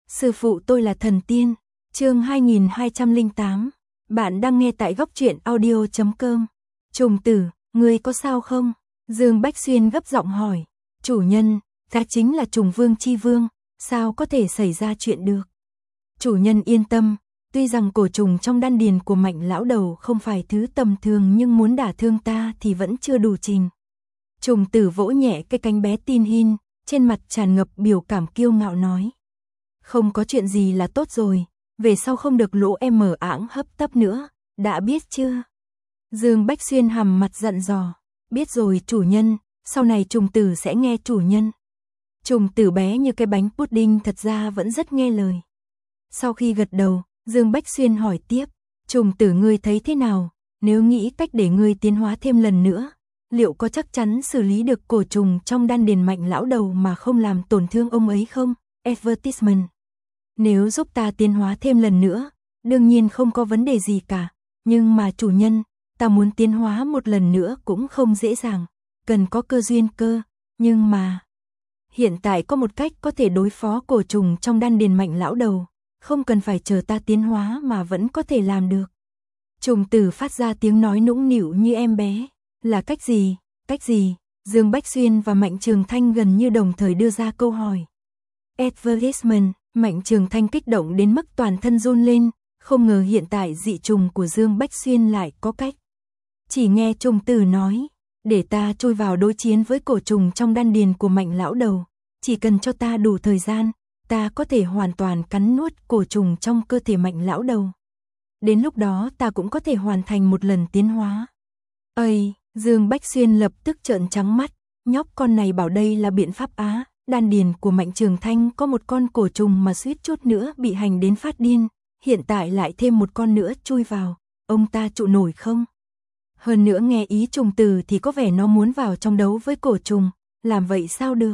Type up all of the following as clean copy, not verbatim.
Sư phụ tôi là thần tiên. Chương 2208. Bạn đang nghe tại góc truyện audio.com. Trùng tử, ngươi có sao không? Dương Bách Xuyên gấp giọng hỏi. Chủ nhân, ta chính là Trùng Vương Chi Vương, sao có thể xảy ra chuyện được? Chủ nhân yên tâm, tuy rằng cổ trùng trong đan điền của Mạnh lão đầu không phải thứ tầm thường nhưng muốn đả thương ta thì vẫn chưa đủ trình. Trùng tử vỗ nhẹ cái cánh bé tin hin, trên mặt tràn ngập biểu cảm kiêu ngạo nói. Không có chuyện gì là tốt rồi, về sau không được lỗ em mở ảng hấp tấp nữa, đã biết chưa? Dương Bách Xuyên hầm mặt giận dò. Biết rồi chủ nhân, sau này trùng tử sẽ nghe chủ nhân. Trùng tử bé như cái bánh pudding thật ra vẫn rất nghe lời. Sau khi gật đầu, Dương Bách Xuyên hỏi tiếp. Trùng tử ngươi thấy thế nào? Nếu nghĩ cách để ngươi tiến hóa thêm lần nữa, liệu có chắc chắn xử lý được cổ trùng trong đan điền Mạnh lão đầu mà không làm tổn thương ông ấy không? Advertisement. Nếu giúp ta tiến hóa thêm lần nữa, đương nhiên không có vấn đề gì cả. Nhưng mà chủ nhân, ta muốn tiến hóa một lần nữa cũng không dễ dàng. Cần có cơ duyên cơ. Nhưng mà hiện tại có một cách có thể đối phó cổ trùng trong đan điền Mạnh lão đầu. Không cần phải chờ ta tiến hóa mà vẫn có thể làm được. Trùng tử phát ra tiếng nói nũng nịu như em bé. Là cách gì? Cách gì? Dương Bách Xuyên và Mạnh Trường Thanh gần như đồng thời đưa ra câu hỏi. Advertisement. Mạnh Trường Thanh kích động đến mức toàn thân run lên, không ngờ hiện tại dị trùng của Dương Bách Xuyên lại có cách. Chỉ nghe trùng tử nói, để ta chui vào đối chiến với cổ trùng trong đan điền của Mạnh lão đầu, chỉ cần cho ta đủ thời gian, ta có thể hoàn toàn cắn nuốt cổ trùng trong cơ thể Mạnh lão đầu. Đến lúc đó ta cũng có thể hoàn thành một lần tiến hóa. Ây, Dương Bách Xuyên lập tức trợn trắng mắt, nhóc con này bảo đây là biện pháp á. Đan điền của Mạnh Trường Thanh có một con cổ trùng mà suýt chút nữa bị hành đến phát điên, hiện tại lại thêm một con nữa chui vào, ông ta trụ nổi không? Hơn nữa nghe ý trùng tử thì có vẻ nó muốn vào trong đấu với cổ trùng, làm vậy sao được?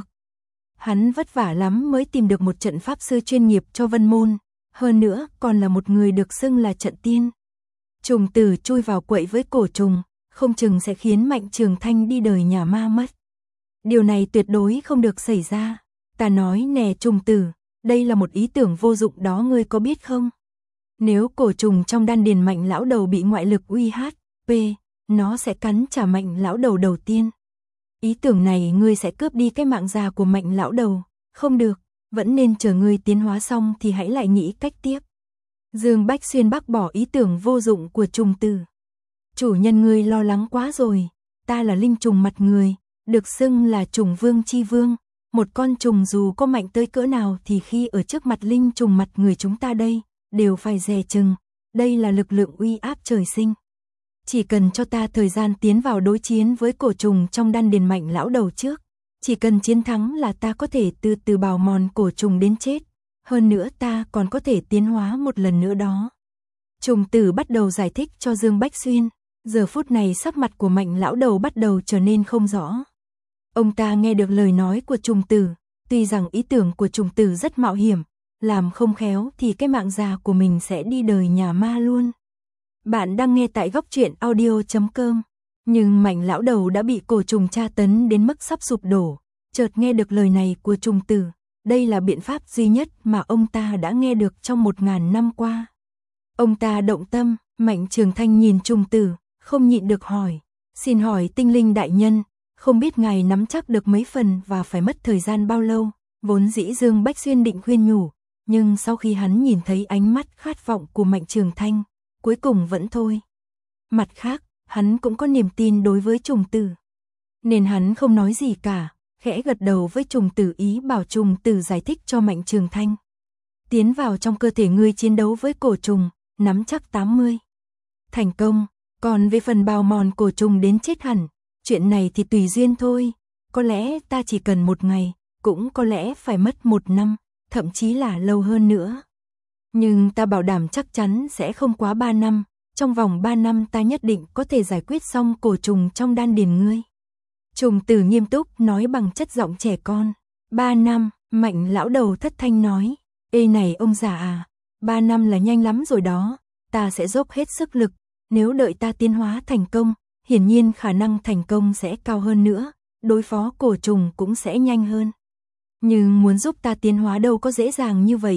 Hắn vất vả lắm mới tìm được một trận pháp sư chuyên nghiệp cho Vân Môn, hơn nữa còn là một người được xưng là trận tiên. Trùng tử chui vào quậy với cổ trùng, không chừng sẽ khiến Mạnh Trường Thanh đi đời nhà ma mất. Điều này tuyệt đối không được xảy ra. Ta nói nè trùng tử, đây là một ý tưởng vô dụng đó ngươi có biết không? Nếu cổ trùng trong đan điền Mạnh lão đầu bị ngoại lực uy HP, nó sẽ cắn trả Mạnh lão đầu đầu tiên. Ý tưởng này ngươi sẽ cướp đi cái mạng già của Mạnh lão đầu. Không được, vẫn nên chờ ngươi tiến hóa xong thì hãy lại nghĩ cách tiếp. Dương Bách Xuyên bác bỏ ý tưởng vô dụng của trùng tử. Chủ nhân ngươi lo lắng quá rồi, ta là linh trùng mặt người. Được xưng là Trùng Vương Chi Vương, một con trùng dù có mạnh tới cỡ nào thì khi ở trước mặt linh trùng mặt người chúng ta đây, đều phải dè chừng, đây là lực lượng uy áp trời sinh. Chỉ cần cho ta thời gian tiến vào đối chiến với cổ trùng trong đan điền Mạnh lão đầu trước, chỉ cần chiến thắng là ta có thể từ từ bào mòn cổ trùng đến chết, hơn nữa ta còn có thể tiến hóa một lần nữa đó. Trùng tử bắt đầu giải thích cho Dương Bách Xuyên, giờ phút này sắc mặt của Mạnh lão đầu bắt đầu trở nên không rõ. Ông ta nghe được lời nói của trùng tử, tuy rằng ý tưởng của trùng tử rất mạo hiểm, làm không khéo thì cái mạng già của mình sẽ đi đời nhà ma luôn. Bạn đang nghe tại góc truyện audio.com, nhưng Mạnh lão đầu đã bị cổ trùng tra tấn đến mức sắp sụp đổ, chợt nghe được lời này của trùng tử, đây là biện pháp duy nhất mà ông ta đã nghe được trong 1000 năm qua. Ông ta động tâm, Mạnh Trường Thanh nhìn trùng tử, không nhịn được hỏi, xin hỏi tinh linh đại nhân, không biết ngài nắm chắc được mấy phần và phải mất thời gian bao lâu, vốn dĩ Dương Bách Xuyên định khuyên nhủ, nhưng sau khi hắn nhìn thấy ánh mắt khát vọng của Mạnh Trường Thanh, cuối cùng vẫn thôi. Mặt khác, hắn cũng có niềm tin đối với trùng tử, nên hắn không nói gì cả, khẽ gật đầu với trùng tử ý bảo trùng tử giải thích cho Mạnh Trường Thanh. Tiến vào trong cơ thể ngươi chiến đấu với cổ trùng, nắm chắc 80. Thành công, còn về phần bào mòn cổ trùng đến chết hẳn, chuyện này thì tùy duyên thôi, có lẽ ta chỉ cần 1 ngày, cũng có lẽ phải mất 1 năm, thậm chí là lâu hơn nữa. Nhưng ta bảo đảm chắc chắn sẽ không quá 3 năm, trong vòng 3 năm ta nhất định có thể giải quyết xong cổ trùng trong đan điền ngươi. Trùng tử nghiêm túc nói bằng chất giọng trẻ con. 3 năm, Mạnh lão đầu thất thanh nói. Ê này ông già à, 3 năm là nhanh lắm rồi đó, ta sẽ dốc hết sức lực, nếu đợi ta tiến hóa thành công, hiển nhiên khả năng thành công sẽ cao hơn nữa, đối phó cổ trùng cũng sẽ nhanh hơn. Nhưng muốn giúp ta tiến hóa đâu có dễ dàng như vậy,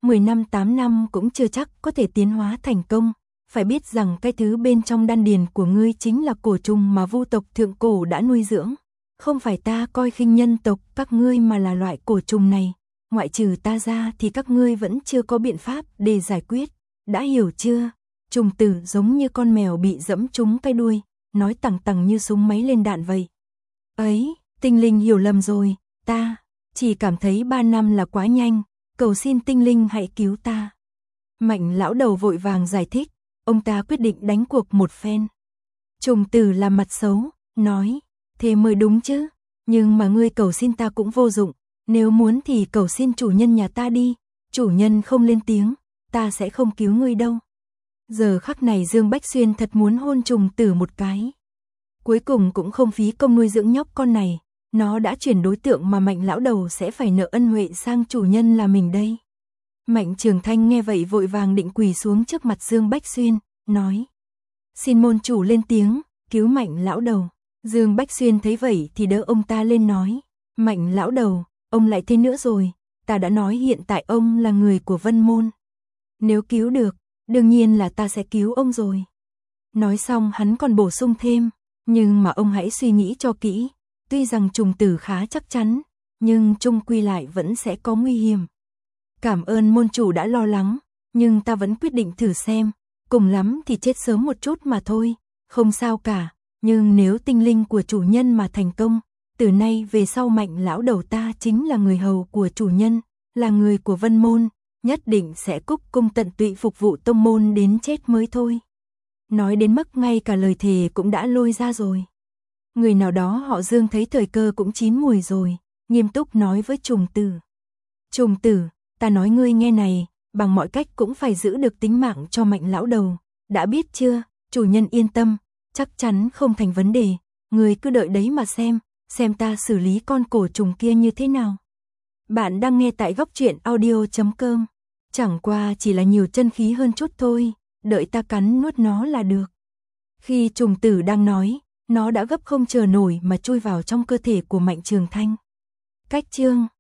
10 năm 8 năm cũng chưa chắc có thể tiến hóa thành công, phải biết rằng cái thứ bên trong đan điền của ngươi chính là cổ trùng mà Vu tộc thượng cổ đã nuôi dưỡng. Không phải ta coi khinh nhân tộc các ngươi mà là loại cổ trùng này, ngoại trừ ta ra thì các ngươi vẫn chưa có biện pháp để giải quyết, đã hiểu chưa? Trùng tử giống như con mèo bị dẫm trúng cái đuôi, nói tằng tằng như súng máy lên đạn vậy. Ấy, tinh linh hiểu lầm rồi, ta chỉ cảm thấy 3 năm là quá nhanh, cầu xin tinh linh hãy cứu ta. Mạnh lão đầu vội vàng giải thích, ông ta quyết định đánh cuộc một phen. Trùng tử làm mặt xấu, nói, thế mới đúng chứ, nhưng mà ngươi cầu xin ta cũng vô dụng, nếu muốn thì cầu xin chủ nhân nhà ta đi, chủ nhân không lên tiếng, ta sẽ không cứu ngươi đâu. Giờ khắc này Dương Bách Xuyên thật muốn hôn trùng tử một cái. Cuối cùng cũng không phí công nuôi dưỡng nhóc con này, nó đã chuyển đối tượng mà Mạnh lão đầu sẽ phải nợ ân huệ sang chủ nhân là mình đây. Mạnh Trường Thanh nghe vậy vội vàng định quỳ xuống trước mặt Dương Bách Xuyên, nói, xin môn chủ lên tiếng, cứu Mạnh lão đầu. Dương Bách Xuyên thấy vậy thì đỡ ông ta lên nói, Mạnh lão đầu, ông lại thế nữa rồi, ta đã nói hiện tại ông là người của Vân Môn. Nếu cứu được, đương nhiên là ta sẽ cứu ông rồi. Nói xong hắn còn bổ sung thêm, nhưng mà ông hãy suy nghĩ cho kỹ, tuy rằng trùng tử khá chắc chắn, nhưng chung quy lại vẫn sẽ có nguy hiểm. Cảm ơn môn chủ đã lo lắng, nhưng ta vẫn quyết định thử xem, cùng lắm thì chết sớm một chút mà thôi, không sao cả, nhưng nếu tinh linh của chủ nhân mà thành công, từ nay về sau Mạnh lão đầu ta chính là người hầu của chủ nhân, là người của Vân Môn, nhất định sẽ cúc cung tận tụy phục vụ tông môn đến chết mới thôi. Nói đến mức ngay cả lời thề cũng đã lôi ra rồi. Người nào đó họ Dương thấy thời cơ cũng chín mùi rồi, nghiêm túc nói với trùng tử. Trùng tử, ta nói ngươi nghe này, bằng mọi cách cũng phải giữ được tính mạng cho Mạnh lão đầu, đã biết chưa, chủ nhân yên tâm, chắc chắn không thành vấn đề, ngươi cứ đợi đấy mà xem ta xử lý con cổ trùng kia như thế nào. Bạn đang nghe tại Góc Truyện Audio.com, chẳng qua chỉ là nhiều chân khí hơn chút thôi, đợi ta cắn nuốt nó là được. Khi trùng tử đang nói, nó đã gấp không chờ nổi mà chui vào trong cơ thể của Mạnh Trường Thanh. Cách chương